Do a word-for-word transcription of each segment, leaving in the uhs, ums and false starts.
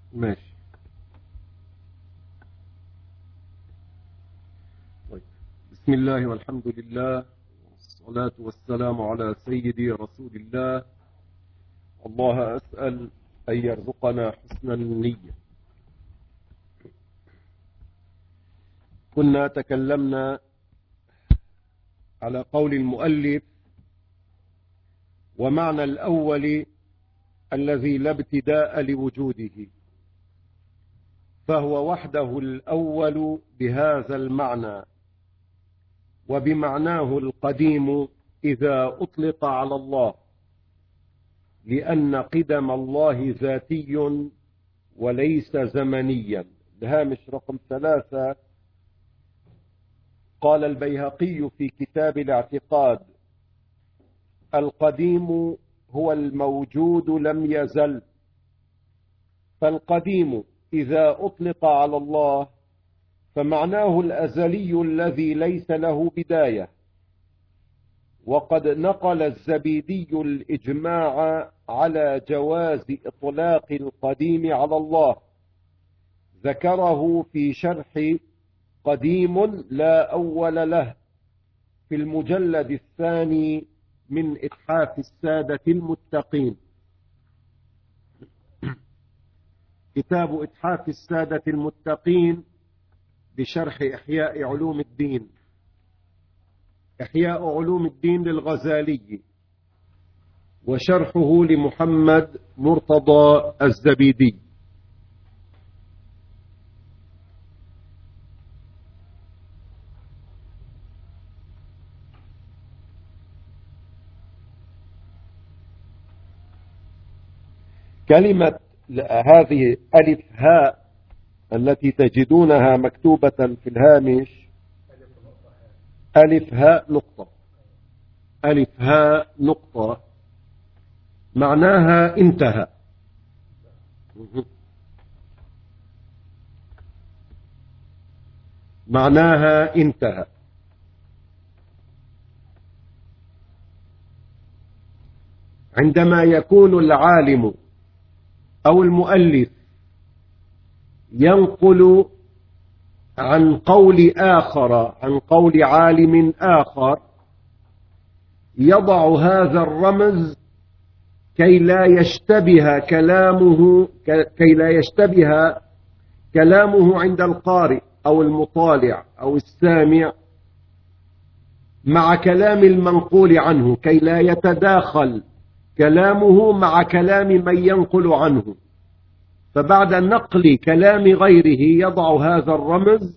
ماشي. طيب. بسم الله والحمد لله والصلاة والسلام على سيدي رسول الله. الله أسأل أن يرزقنا حسن النية. كنا تكلمنا على قول المؤلف: ومعنى الأول الذي لا ابتداء لوجوده، فهو وحده الأول بهذا المعنى، وبمعناه القديم إذا أطلق على الله، لأن قدم الله ذاتي وليس زمنيا. الهامش رقم ثلاثة: قال البيهقي في كتاب الاعتقاد: القديم هو الموجود لم يزل. فالقديم إذا أطلق على الله فمعناه الأزلي الذي ليس له بداية. وقد نقل الزبيدي الإجماع على جواز إطلاق القديم على الله، ذكره في شرح قديم لا أول له في المجلد الثاني من إتحاف السادة المتقين. كتاب إتحاف السادة المتقين بشرح إحياء علوم الدين، إحياء علوم الدين للغزالي، وشرحه لمحمد مرتضى الزبيدي. كلمة هذه ألف هاء التي تجدونها مكتوبة في الهامش، ألف هاء نقطة، ألف هاء نقطة، معناها انتهى. معناها انتهى. عندما يكون العالم أو المؤلف ينقل عن قول آخر، عن قول عالم آخر، يضع هذا الرمز كي لا يشتبه كلامه كي لا يشتبه كلامه عند القارئ أو المطالع أو السامع مع كلام المنقول عنه، كي لا يتداخل كلامه مع كلام من ينقل عنه. فبعد نقل كلام غيره يضع هذا الرمز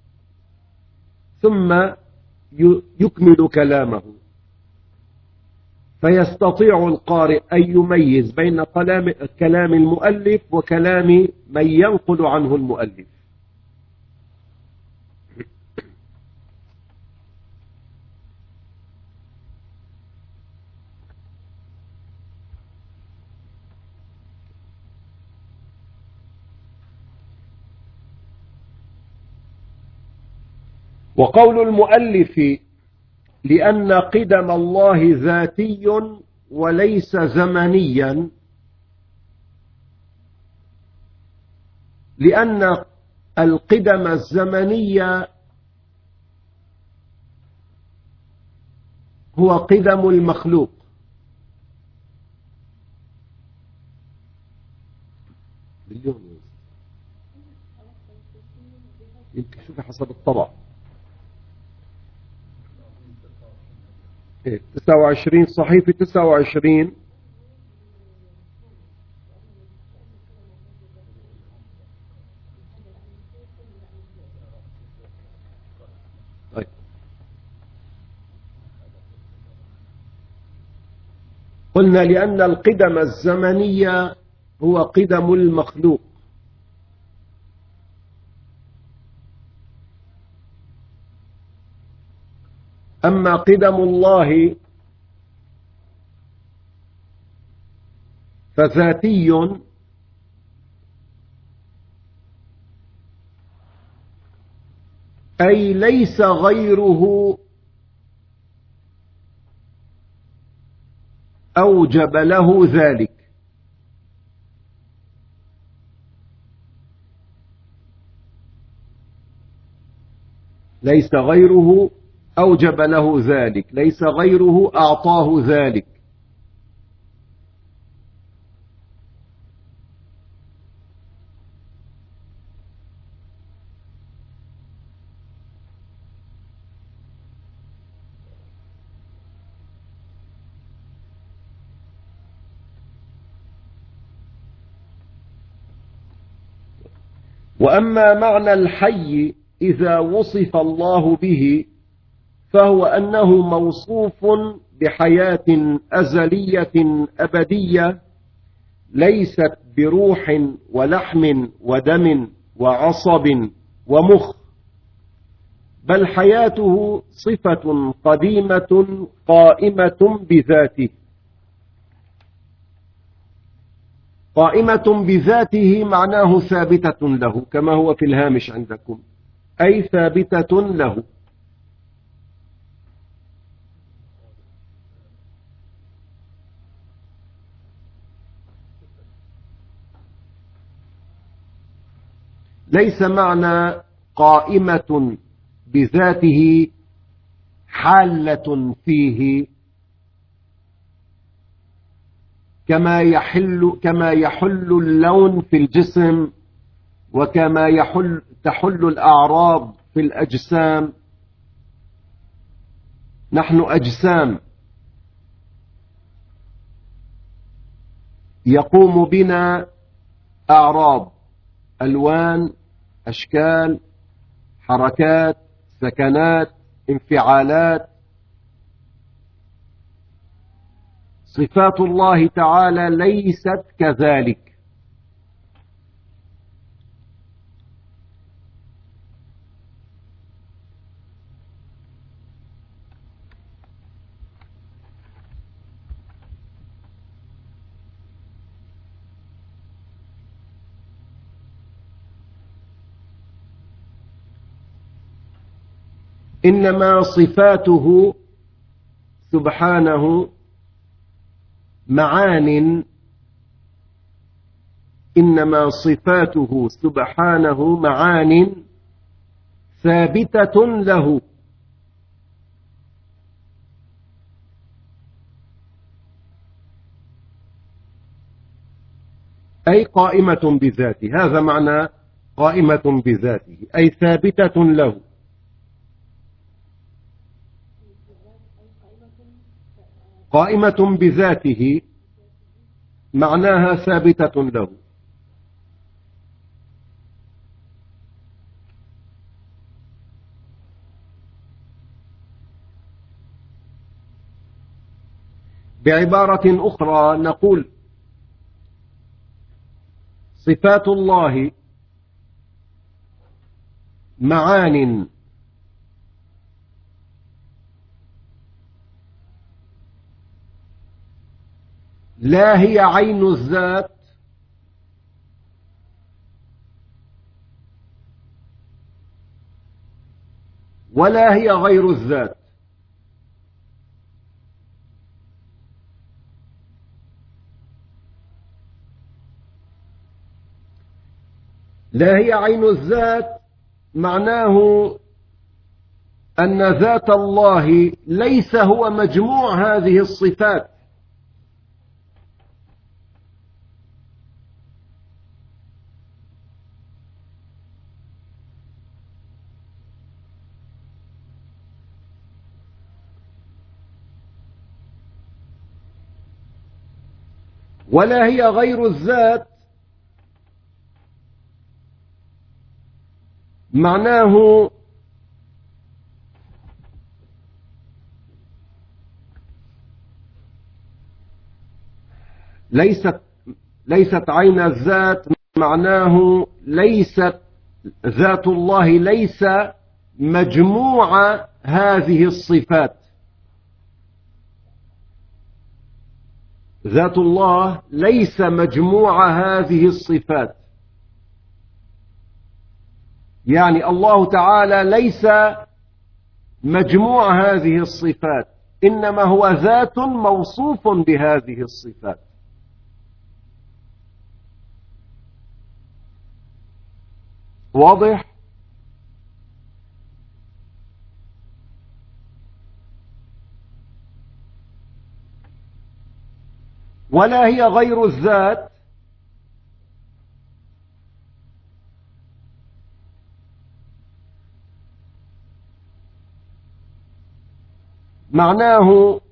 ثم يكمل كلامه، فيستطيع القارئ أن يميز بين كلام المؤلف وكلام من ينقل عنه المؤلف. وقول المؤلف: لأن قدم الله ذاتي وليس زمنيا، لأن القدم الزمنية هو قدم المخلوق. يمكن شوف حسب الطبع. تسعة وعشرين صحيفة تسعة وعشرين. طيب. قلنا لأن القدم الزمنية هو قدم المخلوق، أما قدم الله فذاتي، أي ليس غيره أوجب له ذلك. ليس غيره أوجب له ذلك، ليس غيره أعطاه ذلك. وأما معنى الحي إذا وصف الله به فهو أنه موصوف بحياة أزلية أبدية ليست بروح ولحم ودم وعصب ومخ، بل حياته صفة قديمة قائمة بذاته. قائمة بذاته معناه ثابتة له كما هو في الهامش عندكم، أي ثابتة له. ليس معنى قائمة بذاته حالة فيه كما يحل كما يحل اللون في الجسم، وكما يحل تحل الأعراض في الأجسام. نحن أجسام يقوم بنا أعراض، ألوان، أشكال، حركات، سكنات، انفعالات. صفات الله تعالى ليست كذلك. إنما صفاته سبحانه معان إنما صفاته سبحانه معان ثابتة له، أي قائمة بذاته. هذا معنى قائمة بذاته، أي ثابتة له. قائمة بذاته معناها ثابتة له. بعبارة أخرى نقول صفات الله معان لا هي عين الذات ولا هي غير الذات. لا هي عين الذات معناه أن ذات الله ليس هو مجموع هذه الصفات، ولا هي غير الذات معناه ليست ليست عين الذات معناه ليست ذات الله ليس مجموع هذه الصفات. ذات الله ليس مجموع هذه الصفات، يعني الله تعالى ليس مجموع هذه الصفات، إنما هو ذات موصوف بهذه الصفات. واضح؟ ولا هي غير الذات، معناه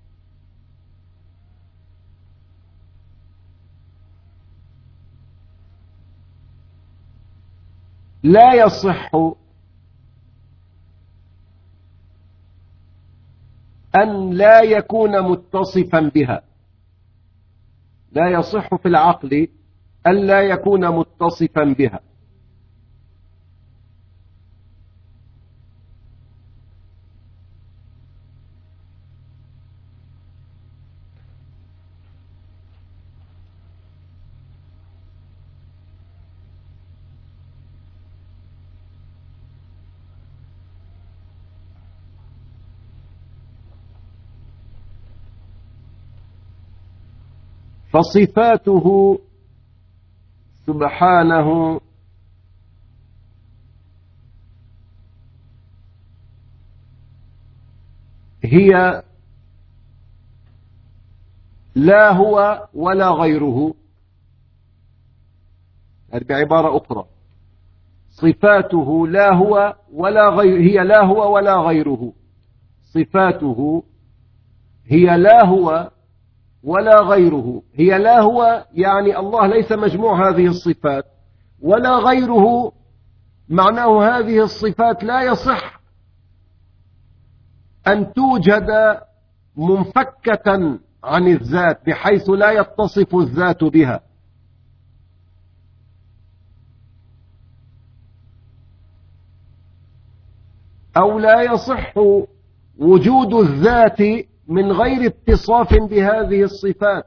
لا يصح أن لا يكون متصفا بها، لا يصح في العقل أن لا يكون متصفا بها. فصفاته سبحانه هي لا هو ولا غيره. بعبارة أخرى، صفاته لا هو ولا غير، هي لا هو ولا غيره. صفاته هي لا هو ولا غيره. هي لا هو يعني الله ليس مجموع هذه الصفات، ولا غيره معناه هذه الصفات لا يصح أن توجد منفكة عن الذات بحيث لا يتصف الذات بها. أو لا يصح وجود الذات من غير اتصاف بهذه الصفات.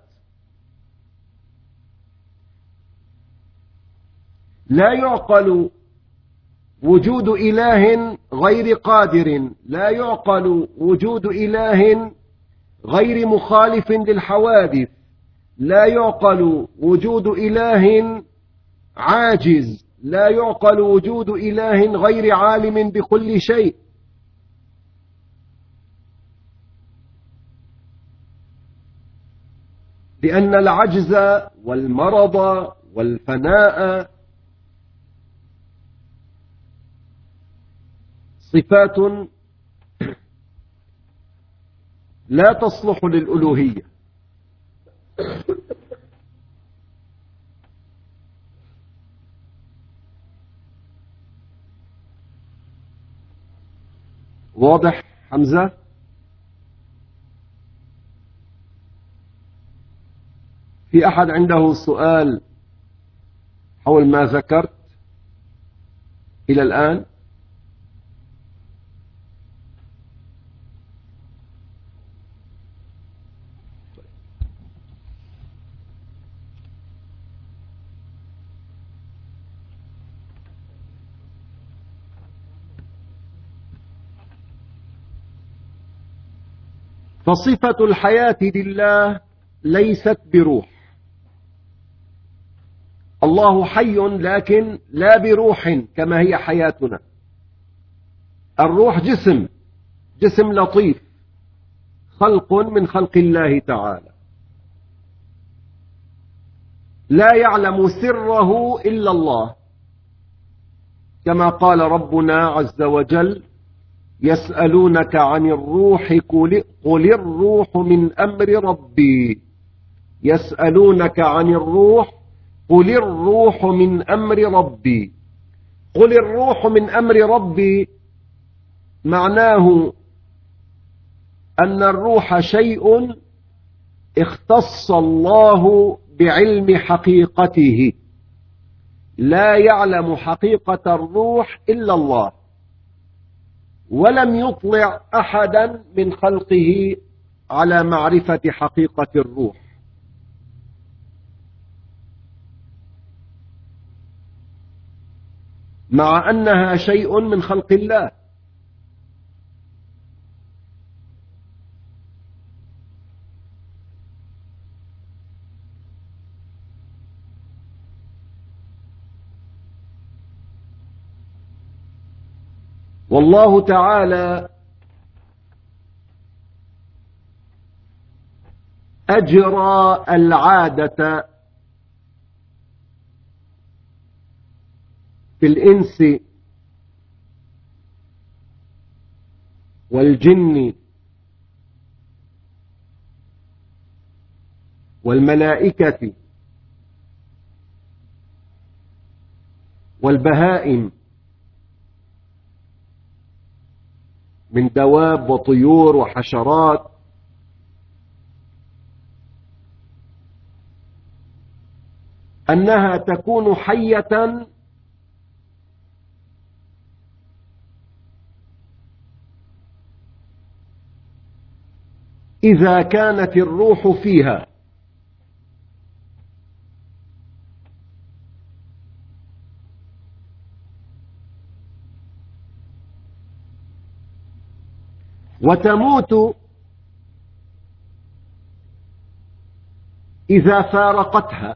لا يعقل وجود إله غير قادر، لا يعقل وجود إله غير مخالف للحوادث، لا يعقل وجود إله عاجز، لا يعقل وجود إله غير عالم بكل شيء. لأن العجز والمرض والفناء صفات لا تصلح للألوهية. واضح حمزة؟ في أحد عنده سؤال حول ما ذكرت إلى الآن؟ فصفة الحياة لله ليست بروح. الله حي لكن لا بروح كما هي حياتنا. الروح جسم، جسم لطيف، خلق من خلق الله تعالى، لا يعلم سره إلا الله، كما قال ربنا عز وجل: يسألونك عن الروح قل الروح من أمر ربي. يسألونك عن الروح قل الروح من أمر ربي. قل الروح من أمر ربي معناه أن الروح شيء اختص الله بعلم حقيقته، لا يعلم حقيقة الروح إلا الله، ولم يطلع أحدا من خلقه على معرفة حقيقة الروح. مع أنها شيء من خلق الله. والله تعالى أجرى العادة في الإنس والجن والملائكة والبهائم من دواب وطيور وحشرات أنها تكون حية إذا كانت الروح فيها، وتموت إذا فارقتها.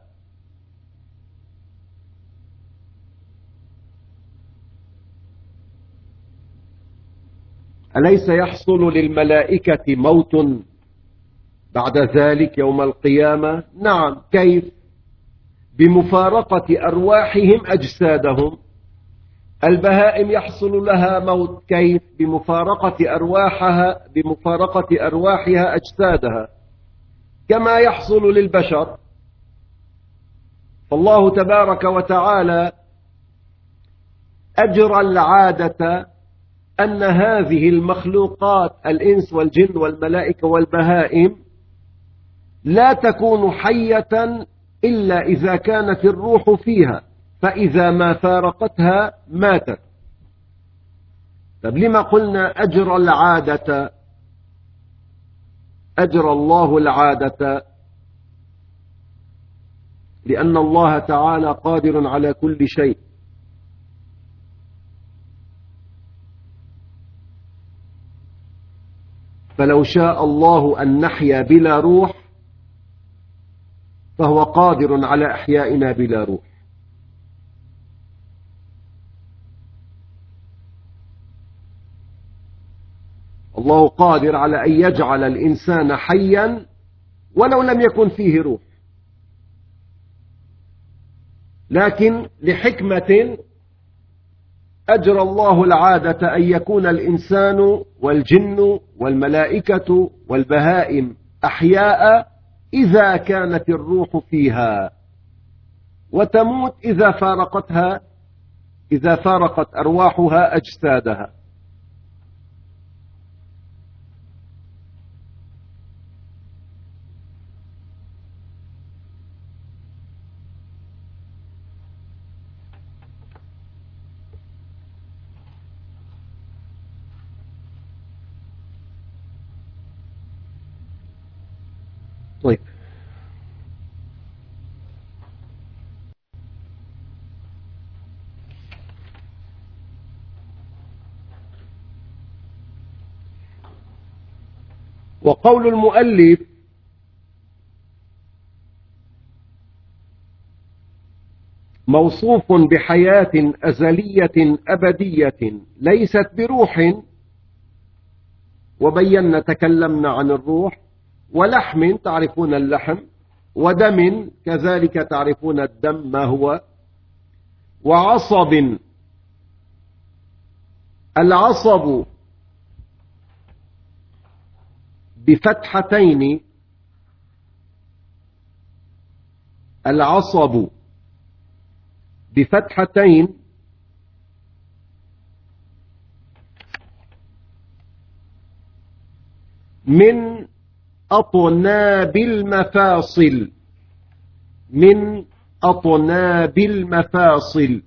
أليس يحصل للملائكة موت بعد ذلك يوم القيامة؟ نعم. كيف؟ بمفارقة أرواحهم أجسادهم. البهائم يحصل لها موت. كيف؟ بمفارقة أرواحها بمفارقة أرواحها أجسادها، كما يحصل للبشر. فالله تبارك وتعالى أجرى العادة أن هذه المخلوقات الإنس والجن والملائكة والبهائم لا تكون حية إلا إذا كانت الروح فيها، فإذا ما فارقتها ماتت. طب لما قلنا أجرى العادة؟ أجرى الله العادة لأن الله تعالى قادر على كل شيء. فلو شاء الله أن نحيا بلا روح فهو قادر على إحيائنا بلا روح. الله قادر على أن يجعل الإنسان حيا ولو لم يكن فيه روح، لكن لحكمة أجرى الله العادة أن يكون الإنسان والجن والملائكة والبهائم أحياء إذا كانت الروح فيها، وتموت إذا فارقتها إذا فارقت أرواحها أجسادها. طيب، وقول المؤلف موصوف بحياة أزلية أبدية ليست بروح، وبينا تكلمنا عن الروح، ولحم تعرفون اللحم، ودم كذلك تعرفون الدم ما هو، وعصب. العصب بفتحتين، العصب بفتحتين من أطناب المفاصل من أطناب المفاصل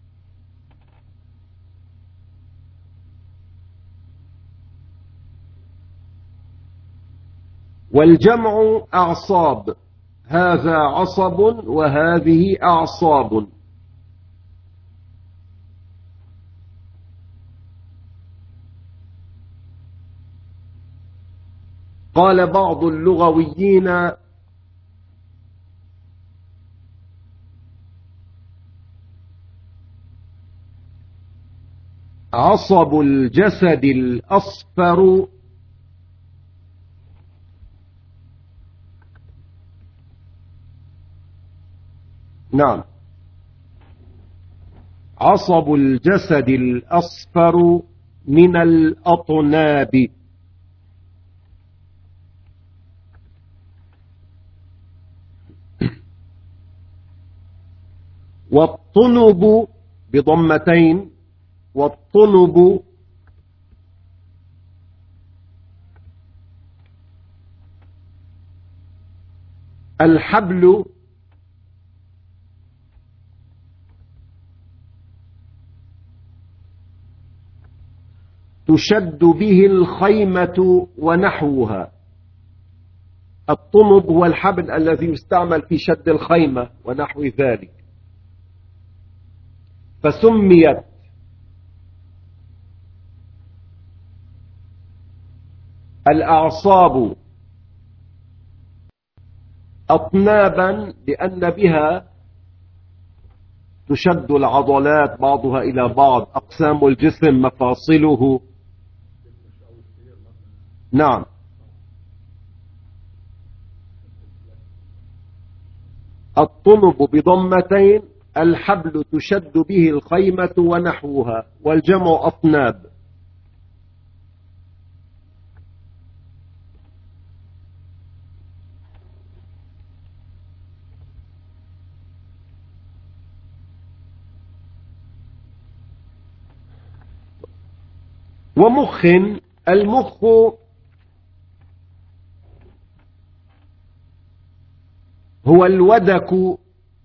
والجمع أعصاب، هذا عصب وهذه أعصاب. قال بعض اللغويين عصب الجسد الأصفر نعم. عصب الجسد الأصفر من الأطناب. والطنب بضمتين، والطنب الحبل تشد به الخيمة ونحوها. الطنب هو الحبل الذي يستعمل في شد الخيمة ونحو ذلك. فسميت الأعصاب أطنابا لأن بها تشد العضلات بعضها إلى بعض، أقسام الجسم مفاصله. نعم. الطنب بضمتين الحبل تشد به الخيمة ونحوها، والجمع أطناب. ومخ، المخ هو الودك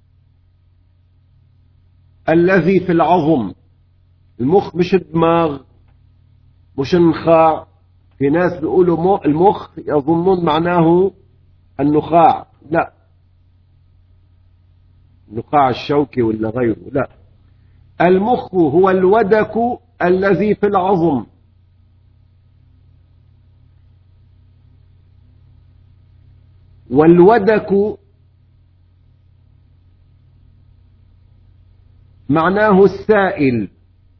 الذي في العظم. المخ مش الدماغ، مش النخاع. في ناس بيقولوا المخ يظنون معناه النخاع، لا، النخاع الشوكي ولا غيره، لا. المخ هو الودك الذي في العظم. والودك معناه السائل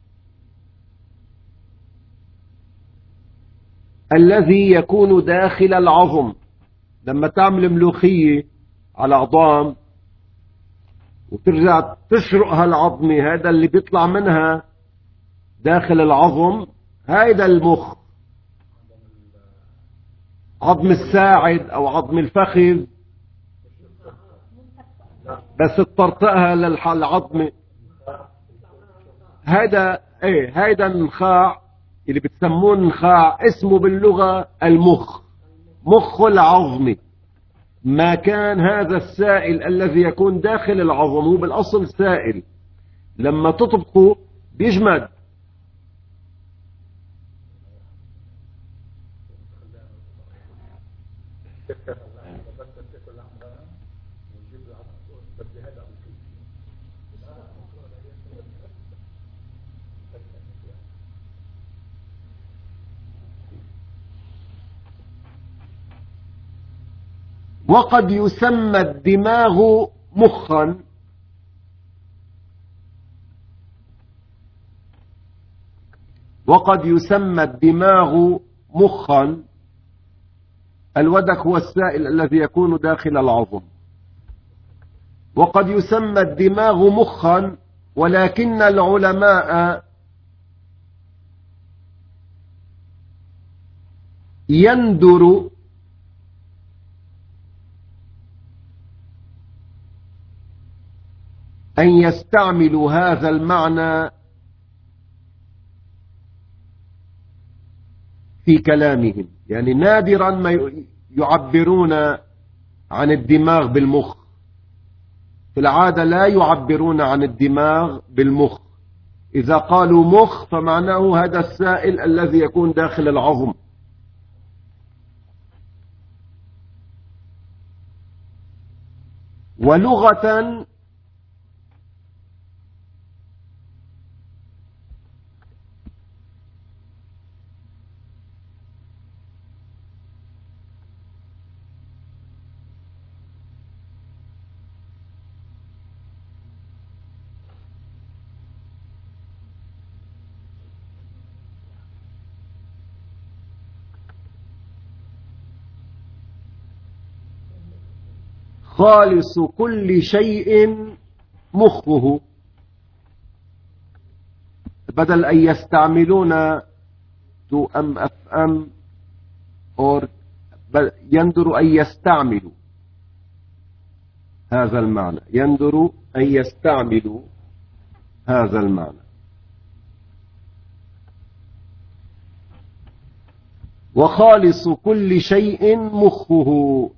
الذي يكون داخل العظم. لما تعمل ملوخية على عظام وترجع تشرقها العظمة، هذا اللي بيطلع منها داخل العظم، هذا المخ. عظم الساعد أو عظم الفخذ، بس تطرطقها للعظمة، هذا ايه، هذا النخاع اللي بتسموه النخاع، اسمه باللغة المخ، مخ العظم. ما كان هذا السائل الذي يكون داخل العظم، هو بالأصل سائل، لما تطبخه بيجمد. وقد يسمى الدماغ مخا. وقد يسمى الدماغ مخا. الودك هو السائل الذي يكون داخل العظم. وقد يسمى الدماغ مخا، ولكن العلماء يندر أن يستعملوا هذا المعنى في كلامهم. يعني نادرا ما يعبرون عن الدماغ بالمخ، في العادة لا يعبرون عن الدماغ بالمخ. إذا قالوا مخ فمعناه هذا السائل الذي يكون داخل العظم. ولغة خالص كل شيء مخه، بدل أن يستعملون to أم أف أم or يندر أن يستعملوا هذا المعنى، يندر أن يستعملوا هذا المعنى. وخالص كل شيء مخه.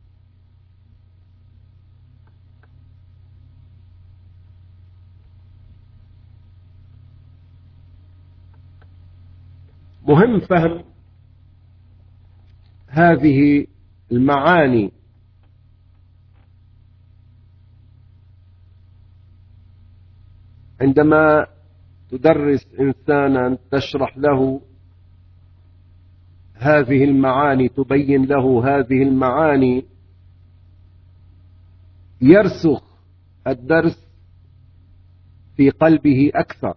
مهم فهم هذه المعاني عندما تدرس إنسانا تشرح له هذه المعاني، تبين له هذه المعاني، يرسخ الدرس في قلبه أكثر.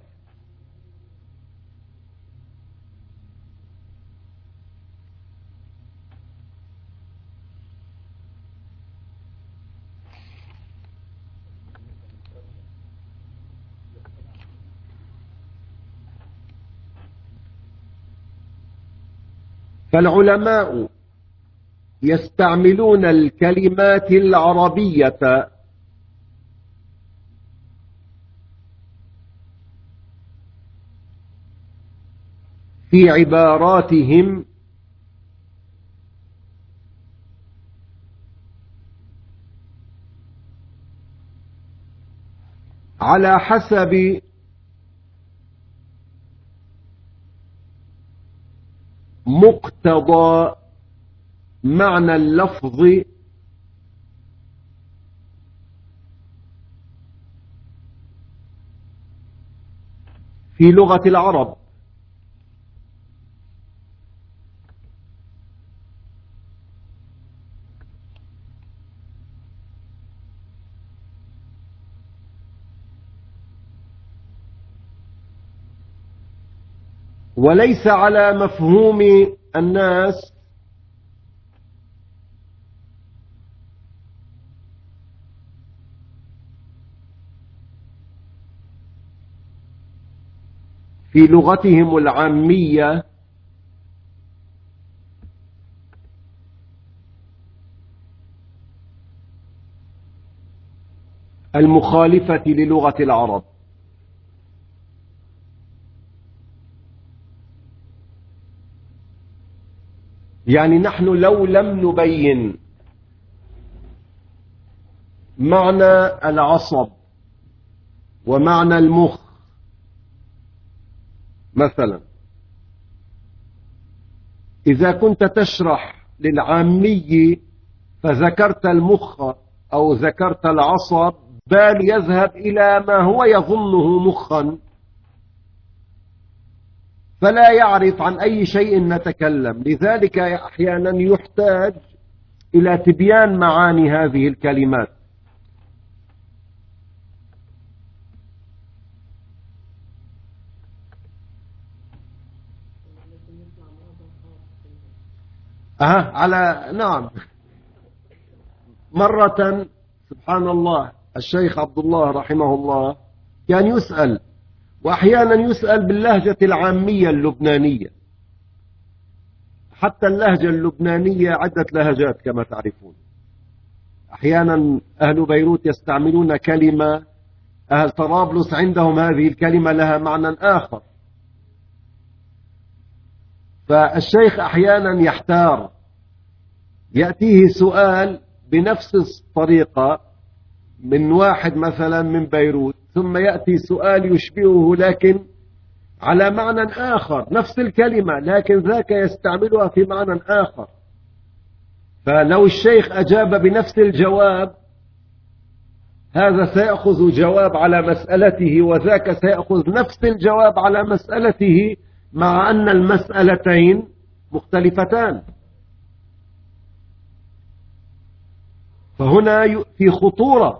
فالعلماء يستعملون الكلمات العربية في عباراتهم على حسب مقتضى معنى اللفظ في لغة العرب. وليس على مفهوم الناس في لغتهم العامية المخالفة للغة العرب. يعني نحن لو لم نبين معنى العصب ومعنى المخ مثلا، إذا كنت تشرح للعامي فذكرت المخ أو ذكرت العصب، بال يذهب إلى ما هو يظنه مخا، فلا يعرف عن أي شيء نتكلم. لذلك أحيانا يحتاج إلى تبيان معاني هذه الكلمات. أه على نعم. مرة سبحان الله الشيخ عبد الله رحمه الله كان يسأل، وأحيانا يسأل باللهجة العامية اللبنانية. حتى اللهجة اللبنانية عدة لهجات كما تعرفون. أحيانا أهل بيروت يستعملون كلمة، أهل طرابلس عندهم هذه الكلمة لها معنى آخر. فالشيخ أحيانا يحتار، يأتيه سؤال بنفس الطريقة من واحد مثلا من بيروت، ثم يأتي سؤال يشبهه لكن على معنى آخر، نفس الكلمة لكن ذاك يستعملها في معنى آخر. فلو الشيخ أجاب بنفس الجواب، هذا سيأخذ جواب على مسألته وذاك سيأخذ نفس الجواب على مسألته، مع أن المسألتين مختلفتان. فهنا في خطورة.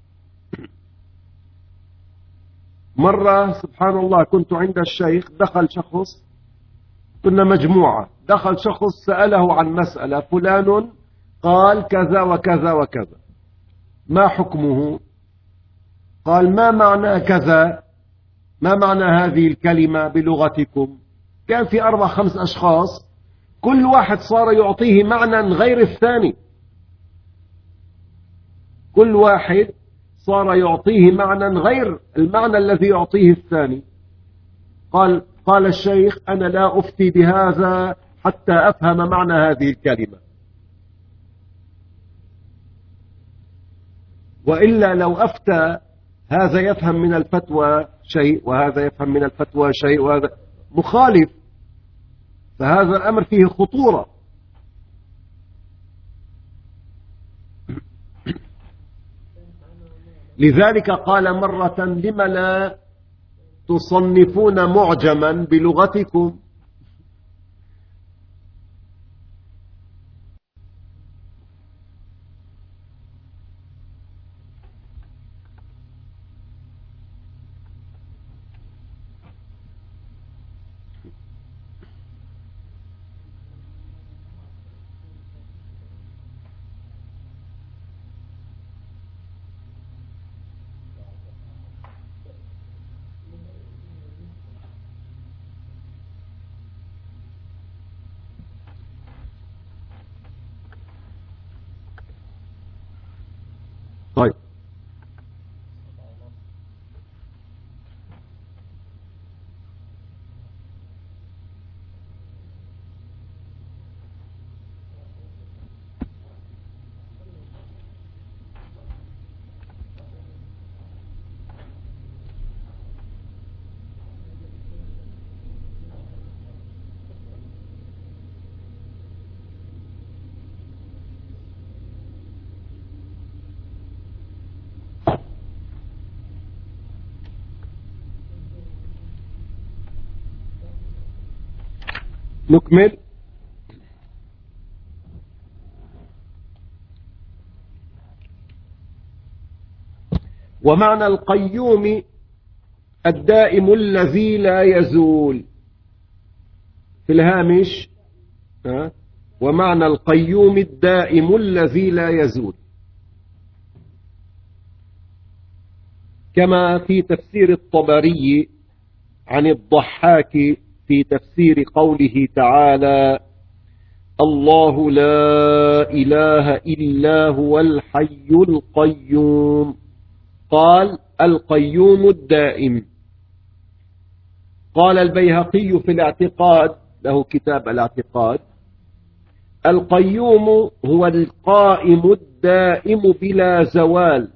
مرة سبحان الله كنت عند الشيخ، دخل شخص، كنا مجموعة، دخل شخص سأله عن مسألة، فلان قال كذا وكذا وكذا، ما حكمه؟ قال ما معنى كذا، ما معنى هذه الكلمة بلغتكم؟ كان في أربع خمس أشخاص كل واحد صار يعطيه معنى غير الثاني، كل واحد صار يعطيه معنى غير المعنى الذي يعطيه الثاني. قال قال الشيخ أنا لا أفتي بهذا حتى أفهم معنى هذه الكلمة، وإلا لو أفتى هذا يفهم من الفتوى شيء وهذا يفهم من الفتوى شيء وهذا مخالف، فهذا الأمر فيه خطورة. لذلك قال مرة لم لا تصنفون معجما بلغتكم؟ طيب نكمل. ومعنى القيوم الدائم الذي لا يزول، في الهامش ومعنى القيوم الدائم الذي لا يزول، كما في تفسير الطبري عن الضحاك في تفسير قوله تعالى الله لا إله إلا هو الحي القيوم، قال القيوم الدائم. قال البيهقي في الاعتقاد، له كتاب الاعتقاد، القيوم هو القائم الدائم بلا زوال،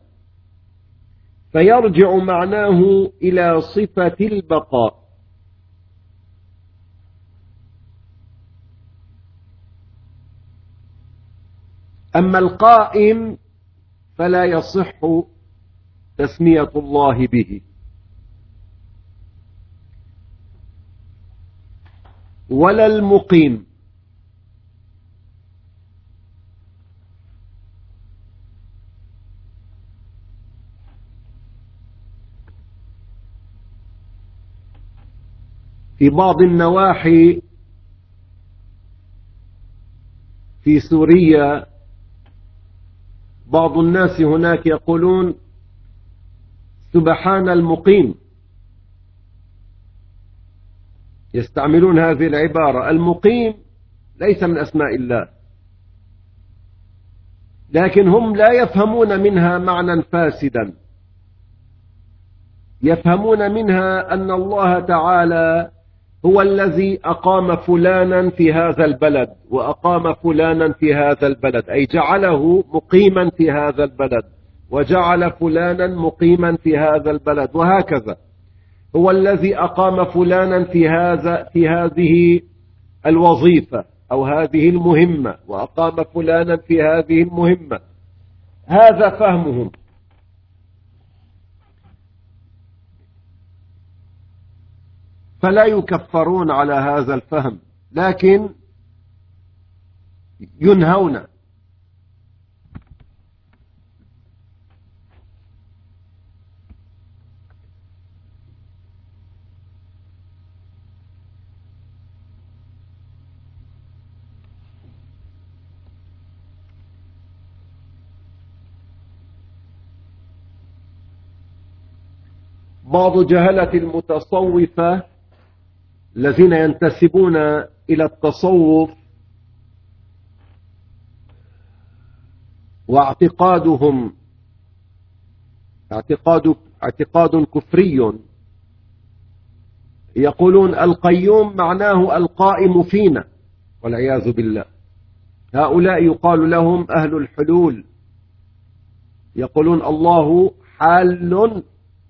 فيرجع معناه إلى صفة البقاء. أما القائم فلا يصح تسمية الله به، ولا المقيم. في بعض النواحي في سوريا بعض الناس هناك يقولون سبحان المقيم، يستعملون هذه العبارة. المقيم ليس من أسماء الله، لكن هم لا يفهمون منها معنى فاسدا، يفهمون منها أن الله تعالى هو الذي أقام فلانا في هذا البلد وأقام فلانا في هذا البلد، أي جعله مقيما في هذا البلد وجعل فلانا مقيما في هذا البلد، وهكذا هو الذي أقام فلانا في هذا في هذه الوظيفة أو هذه المهمة وأقام فلانا في هذه المهمة. هذا فهمهم. فلا يكفرون على هذا الفهم، لكن ينهون. بعض جهلة المتصوفة الذين ينتسبون إلى التصوف واعتقادهم اعتقاد اعتقاد كفري، يقولون القيوم معناه القائم فينا والعياذ بالله. هؤلاء يقال لهم أهل الحلول، يقولون الله حال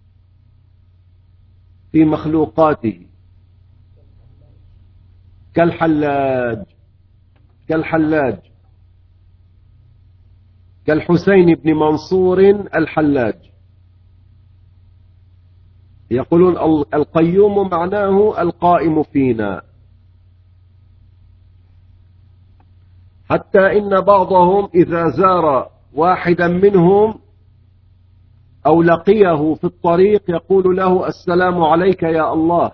في مخلوقاته كالحلاج كالحلاج كالحسين بن منصور الحلاج. يقولون القيوم معناه القائم فينا، حتى إن بعضهم إذا زار واحدا منهم أو لقيه في الطريق يقول له السلام عليك يا الله.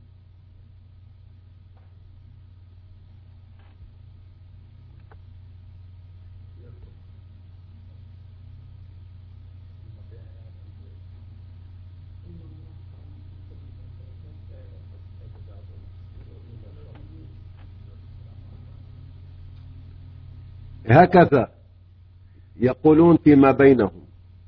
هكذا يقولون فيما بينهم.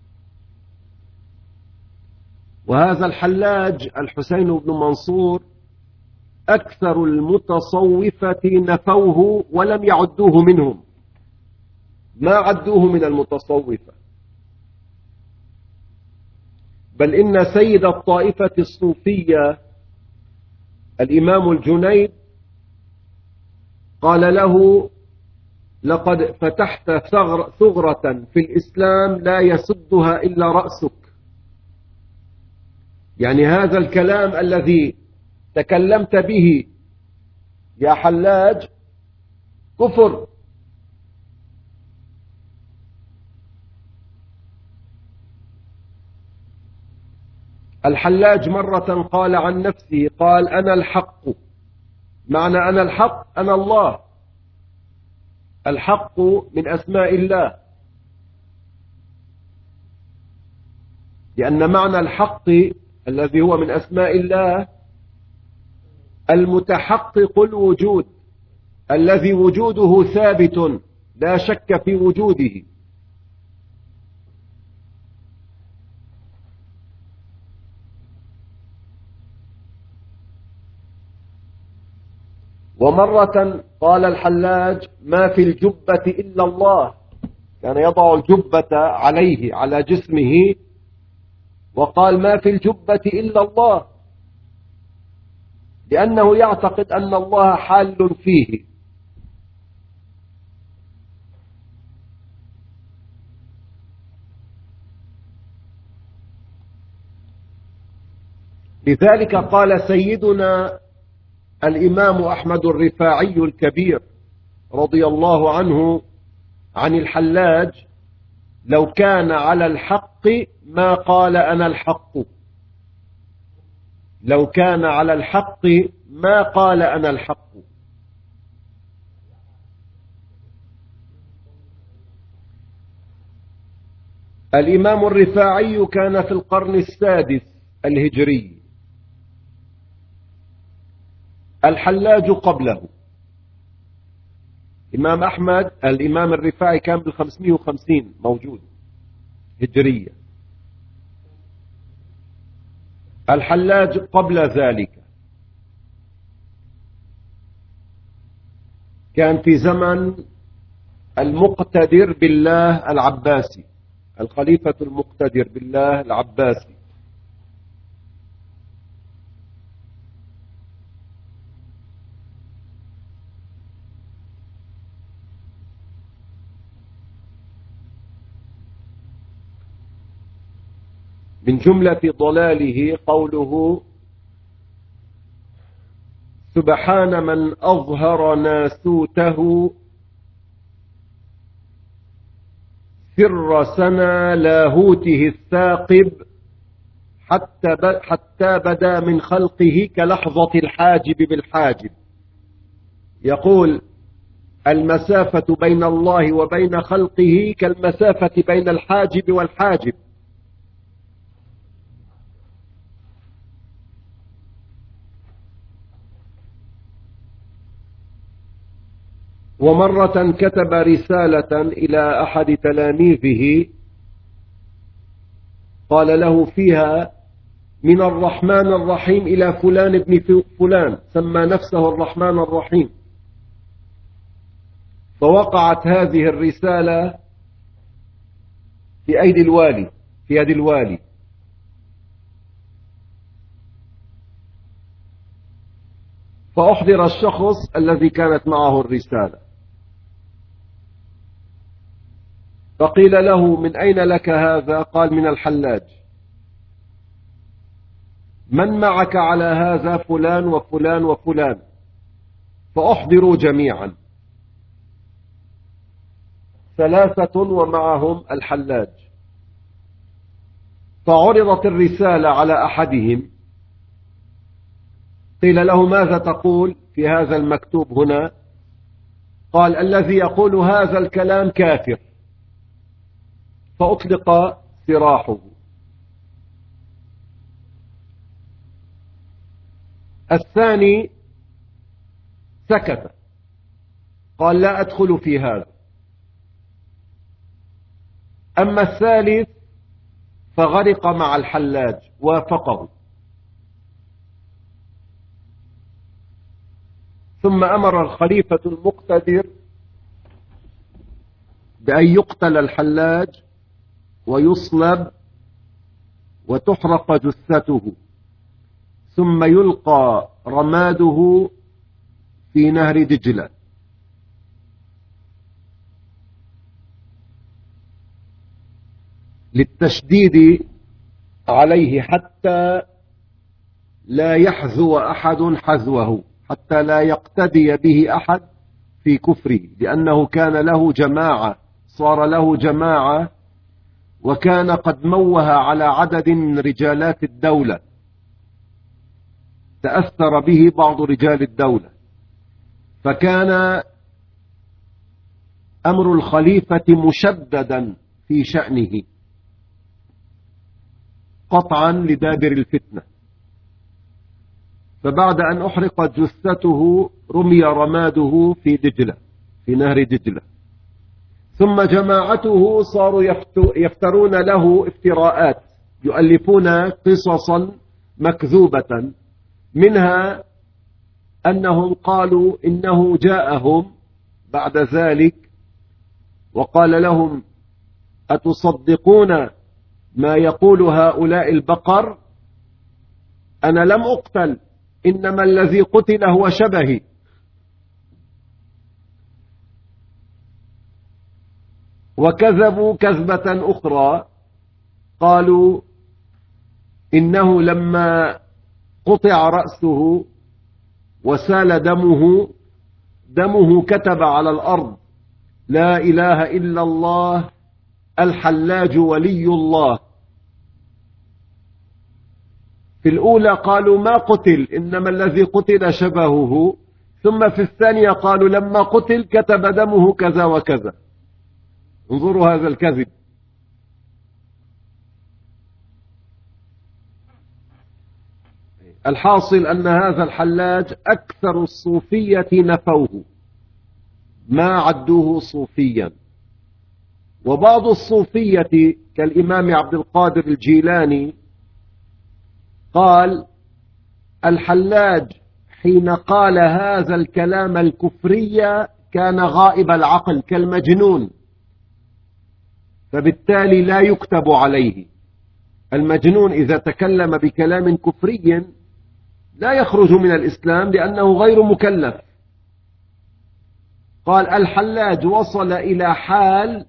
وهذا الحلاج الحسين بن منصور أكثر المتصوفة نفوه ولم يعدوه منهم، ما عدوه من المتصوفة، بل إن سيد الطائفة الصوفية الإمام الجنيد قال له لقد فتحت ثغر ثغرة في الإسلام لا يسدها إلا رأسك. يعني هذا الكلام الذي تكلمت به يا حلاج كفر. الحلاج مرة قال عن نفسه، قال أنا الحق. معنى أنا الحق أنا الله، الحق من أسماء الله، لأن معنى الحق الذي هو من أسماء الله المتحقق الوجود، الذي وجوده ثابت لا شك في وجوده. ومرة قال الحلاج ما في الجبة إلا الله، كان يضع الجبة عليه على جسمه وقال ما في الجبة إلا الله، لأنه يعتقد أن الله حال فيه. لذلك قال سيدنا الإمام أحمد الرفاعي الكبير رضي الله عنه عن الحلاج لو كان على الحق ما قال أنا الحق، لو كان على الحق ما قال أنا الحق. الإمام الرفاعي كان في القرن السادس الهجري، الحلاج قبله. إمام أحمد الإمام الرفاعي كان بالخمسمائة وخمسين موجود هجرية، الحلاج قبل ذلك كان في زمن المقتدر بالله العباسي، الخليفة المقتدر بالله العباسي. من جملة ضلاله قوله سبحان من أظهر ناسوته سر سنا لاهوته الثاقب حتى حتى بدا من خلقه كلحظة الحاجب بالحاجب. يقول المسافة بين الله وبين خلقه كالمسافة بين الحاجب والحاجب. ومرة كتب رسالة إلى أحد تلاميذه قال له فيها: من الرحمن الرحيم إلى فلان ابن فلان، سمى نفسه الرحمن الرحيم. فوقعت هذه الرسالة في أيدي الوالي في يد الوالي، فأحضر الشخص الذي كانت معه الرسالة، فقيل له: من أين لك هذا؟ قال: من الحلاج. من معك على هذا؟ فلان وفلان وفلان. فأحضروا جميعا ثلاثة ومعهم الحلاج، فعرضت الرسالة على أحدهم، قيل له: ماذا تقول في هذا المكتوب هنا؟ قال: الذي يقول هذا الكلام كافر. فأطلق سراحه. الثاني سكت، قال: لا أدخل في هذا. أما الثالث فغرق مع الحلاج، وافقه. ثم أمر الخليفة المقتدر بأن يقتل الحلاج ويصلب وتحرق جثته، ثم يلقى رماده في نهر دجلة. للتشديد عليه حتى لا يحذو أحد حذوه، حتى لا يقتدي به أحد في كفره، لأنه كان له جماعة، صار له جماعة، وكان قد موه على عدد من رجالات الدولة، تأثر به بعض رجال الدولة، فكان أمر الخليفة مشددا في شأنه قطعا لدابر الفتنة. فبعد أن أحرقت جثته رمي رماده في دجلة، في نهر دجلة. ثم جماعته صاروا يفترون له افتراءات، يؤلفون قصصا مكذوبة، منها أنهم قالوا إنه جاءهم بعد ذلك وقال لهم: أتصدقون ما يقول هؤلاء البقر؟ أنا لم أقتل، إنما الذي قتل هو شبهي. وكذبوا كذبة أخرى، قالوا إنه لما قطع رأسه وسال دمه دمه كتب على الأرض: لا إله إلا الله، الحلاج ولي الله. في الأولى قالوا ما قتل، إنما الذي قتل شبهه. ثم في الثانية قالوا لما قتل كتب دمه كذا وكذا. انظروا هذا الكذب. الحاصل أن هذا الحلاج أكثر الصوفية نفوه، ما عدوه صوفيا. وبعض الصوفية كالإمام عبد القادر الجيلاني قال: الحلاج حين قال هذا الكلام الكفري كان غائب العقل كالمجنون، فبالتالي لا يكتب عليه. المجنون إذا تكلم بكلام كفري لا يخرج من الإسلام لأنه غير مكلف. قال: الحلاج وصل إلى حال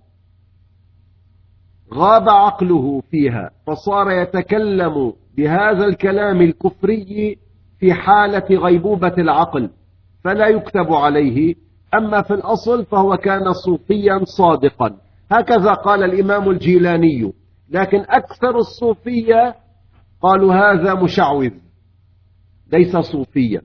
غاب عقله فيها، فصار يتكلم بهذا الكلام الكفري في حالة غيبوبة العقل، فلا يكتب عليه. أما في الأصل فهو كان صوفيا صادقا. هكذا قال الإمام الجيلاني. لكن أكثر الصوفية قالوا هذا مشعوذ ليس صوفيا.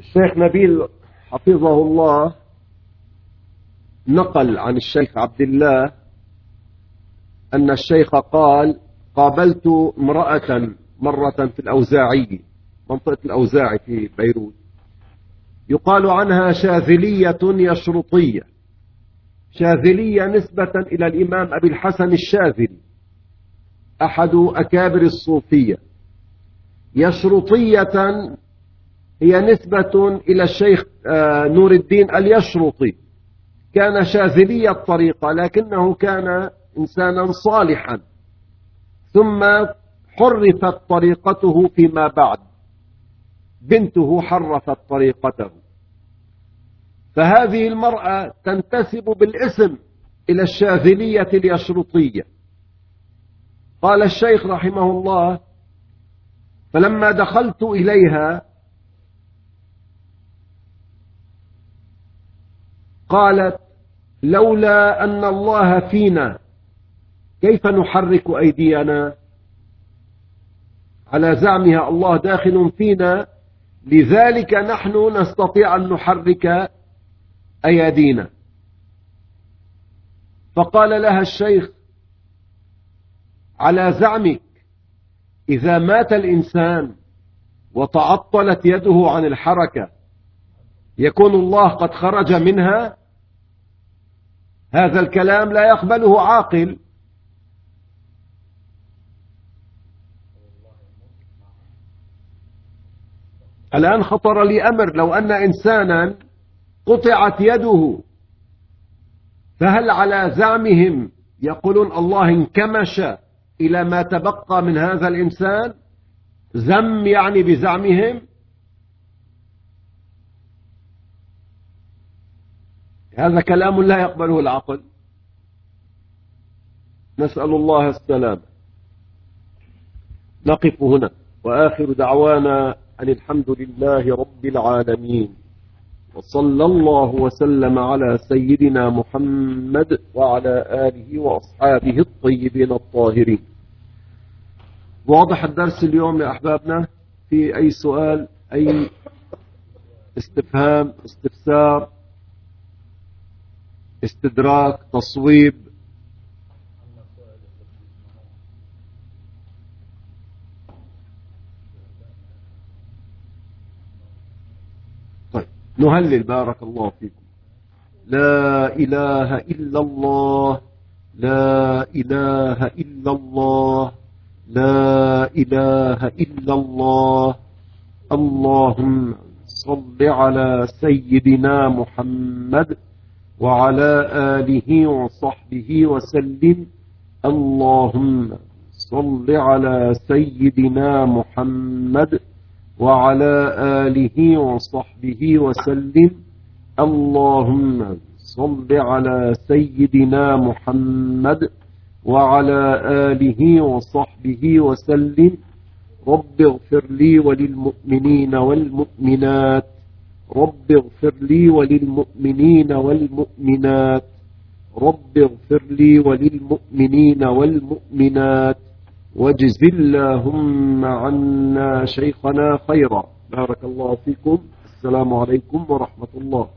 الشيخ نبيل حفظه الله نقل عن الشيخ عبد الله أن الشيخ قال: قابلت امرأة مرة في الأوزاعي، منطقة الأوزاعي في بيروت، يقال عنها شاذلية يشرطية. شاذلية نسبة إلى الإمام أبي الحسن الشاذلي أحد أكابر الصوفية. يشرطية هي نسبة إلى الشيخ نور الدين اليشرطي، كان شاذلي الطريقة لكنه كان إنسانا صالحا، ثم حرفت طريقته فيما بعد، بنته حرفت طريقته، فهذه المرأة تنتسب بالاسم إلى الشاذلية اليشرطية. قال الشيخ رحمه الله: فلما دخلت إليها قالت: لولا أن الله فينا كيف نحرك أيدينا؟ على زعمها الله داخل فينا، لذلك نحن نستطيع أن نحرك أيدينا. فقال لها الشيخ: على زعمك إذا مات الإنسان وتعطلت يده عن الحركة يكون الله قد خرج منها؟ هذا الكلام لا يقبله عاقل. الآن خطر لي أمر: لو أن إنسانا قطعت يده، فهل على زعمهم يقولون الله انكمش إلى ما تبقى من هذا الإنسان؟ زم يعني بزعمهم؟ هذا كلام لا يقبله العقل. نسأل الله السلامة. نقف هنا، وآخر دعوانا أن الحمد لله رب العالمين، وصلى الله وسلم على سيدنا محمد وعلى آله وأصحابه الطيبين الطاهرين. واضح الدرس اليوم يا أحبابنا؟ في أي سؤال، أي استفهام، استفسار، استدراك، تصويب؟ طيب نهلل. بارك الله فيكم. لا إله إلا الله، لا إله إلا الله، لا إله إلا الله. اللهم صل على سيدنا محمد وعلى آله وصحبه وسلم. اللهم صل على سيدنا محمد وعلى آله وصحبه وسلم. اللهم صل على سيدنا محمد وعلى آله وصحبه وسلم. رب اغفر لي وللمؤمنين والمؤمنات، رب اغفر لي وللمؤمنين والمؤمنات، رب اغفر لي وللمؤمنين والمؤمنات، واجز اللهم عنا شيخنا خيرا. بارك الله فيكم. السلام عليكم ورحمة الله.